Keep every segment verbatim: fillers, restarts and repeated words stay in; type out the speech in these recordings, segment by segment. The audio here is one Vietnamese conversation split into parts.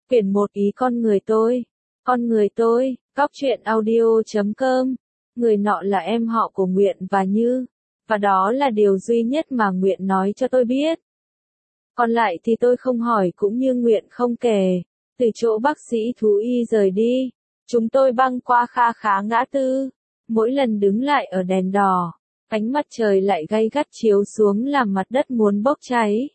Quyển một Ý con người tôi. Con người tôi, Cóc truyện audio chấm com. Người nọ là em họ của Nguyện và Như. Và đó là điều duy nhất mà Nguyện nói cho tôi biết. Còn lại thì tôi không hỏi cũng như Nguyện không kể. Từ chỗ bác sĩ thú y rời đi, chúng tôi băng qua kha khá ngã tư. Mỗi lần đứng lại ở đèn đỏ, ánh mặt trời lại gay gắt chiếu xuống làm mặt đất muốn bốc cháy.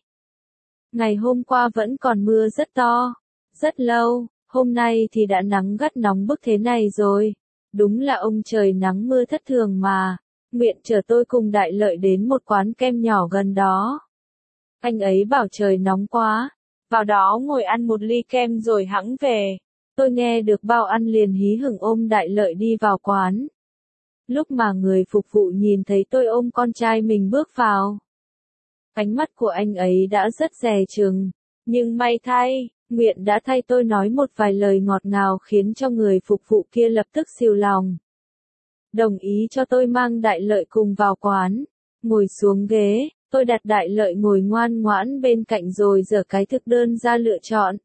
Ngày hôm qua vẫn còn mưa rất to, rất lâu, hôm nay thì đã nắng gắt nóng bức thế này rồi. Đúng là ông trời nắng mưa thất thường mà. Nguyện chở tôi cùng Đại Lợi đến một quán kem nhỏ gần đó. Anh ấy bảo trời nóng quá, vào đó ngồi ăn một ly kem rồi hẵng về. Tôi nghe được bao ăn liền hí hửng ôm Đại Lợi đi vào quán. Lúc mà người phục vụ nhìn thấy tôi ôm con trai mình bước vào, ánh mắt của anh ấy đã rất dè chừng, nhưng may thay, Nguyện đã thay tôi nói một vài lời ngọt ngào khiến cho người phục vụ kia lập tức xìu lòng. Đồng ý cho tôi mang Đại Lợi cùng vào quán, ngồi xuống ghế, tôi đặt Đại Lợi ngồi ngoan ngoãn bên cạnh rồi giở cái thực đơn ra lựa chọn.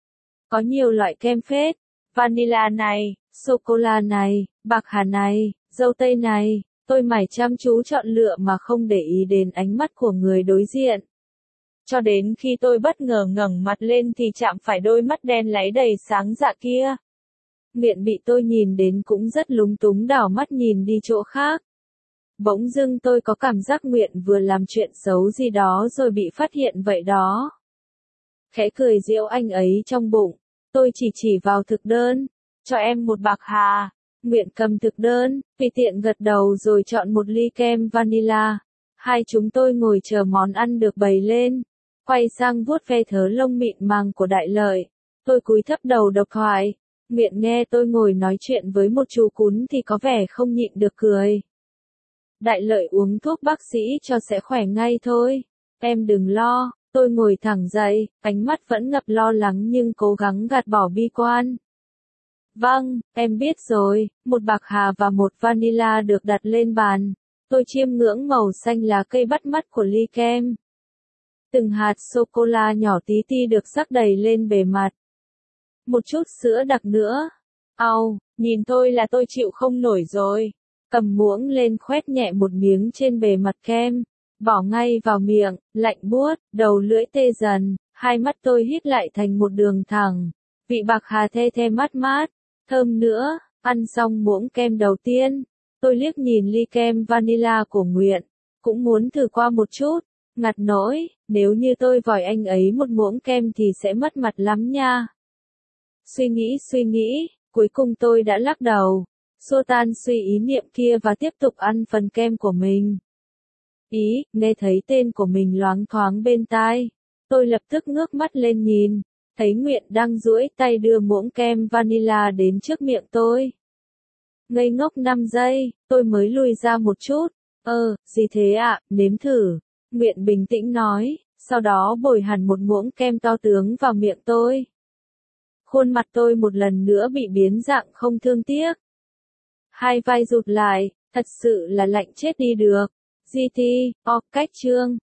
Có nhiều loại kem phết, vanilla này, sô-cô-la này, bạc hà này, dâu tây này, tôi mải chăm chú chọn lựa mà không để ý đến ánh mắt của người đối diện. Cho đến khi tôi bất ngờ ngẩng mặt lên thì chạm phải đôi mắt đen láy đầy sáng dạ kia. Nguyện bị tôi nhìn đến cũng rất lúng túng đảo mắt nhìn đi chỗ khác. Bỗng dưng tôi có cảm giác Nguyện vừa làm chuyện xấu gì đó rồi bị phát hiện vậy đó. Khẽ cười giễu anh ấy trong bụng, tôi chỉ chỉ vào thực đơn, cho em một bạc hà. Nguyện cầm thực đơn, tùy tiện gật đầu rồi chọn một ly kem vanilla. Hai chúng tôi ngồi chờ món ăn được bày lên, quay sang vuốt ve thớ lông mịn màng của Đại Lợi. Tôi cúi thấp đầu độc thoại. Nguyện nghe tôi ngồi nói chuyện với một chú cún thì có vẻ không nhịn được cười. Đại Lợi uống thuốc bác sĩ cho sẽ khỏe ngay thôi. Em đừng lo, tôi ngồi thẳng dậy, ánh mắt vẫn ngập lo lắng nhưng cố gắng gạt bỏ bi quan. Vâng, em biết rồi, một bạc hà và một vanilla được đặt lên bàn. Tôi chiêm ngưỡng màu xanh lá cây bắt mắt của ly kem. Từng hạt sô-cô-la nhỏ tí ti được rắc đầy lên bề mặt. Một chút sữa đặc nữa. Au, nhìn tôi là tôi chịu không nổi rồi. Cầm muỗng lên khoét nhẹ một miếng trên bề mặt kem. Bỏ ngay vào miệng, lạnh buốt, đầu lưỡi tê dần. Hai mắt tôi hít lại thành một đường thẳng. Vị bạc hà the the mát mát. Thơm nữa, ăn xong muỗng kem đầu tiên. Tôi liếc nhìn ly kem vanilla của Nguyện. Cũng muốn thử qua một chút. Ngặt nỗi, nếu như tôi vòi anh ấy một muỗng kem thì sẽ mất mặt lắm nha. Suy nghĩ suy nghĩ, cuối cùng tôi đã lắc đầu, xua tan suy ý niệm kia và tiếp tục ăn phần kem của mình. Ý, nghe thấy tên của mình loáng thoáng bên tai. Tôi lập tức ngước mắt lên nhìn, thấy Nguyện đang duỗi tay đưa muỗng kem vanilla đến trước miệng tôi. Ngây ngốc năm giây, tôi mới lùi ra một chút. Ơ, gì thế ạ, nếm thử. Nguyện bình tĩnh nói, sau đó bồi hẳn một muỗng kem to tướng vào miệng tôi. Khuôn mặt tôi một lần nữa bị biến dạng không thương tiếc. Hai vai rụt lại, thật sự là lạnh chết đi được. giê tê, o, cách chương.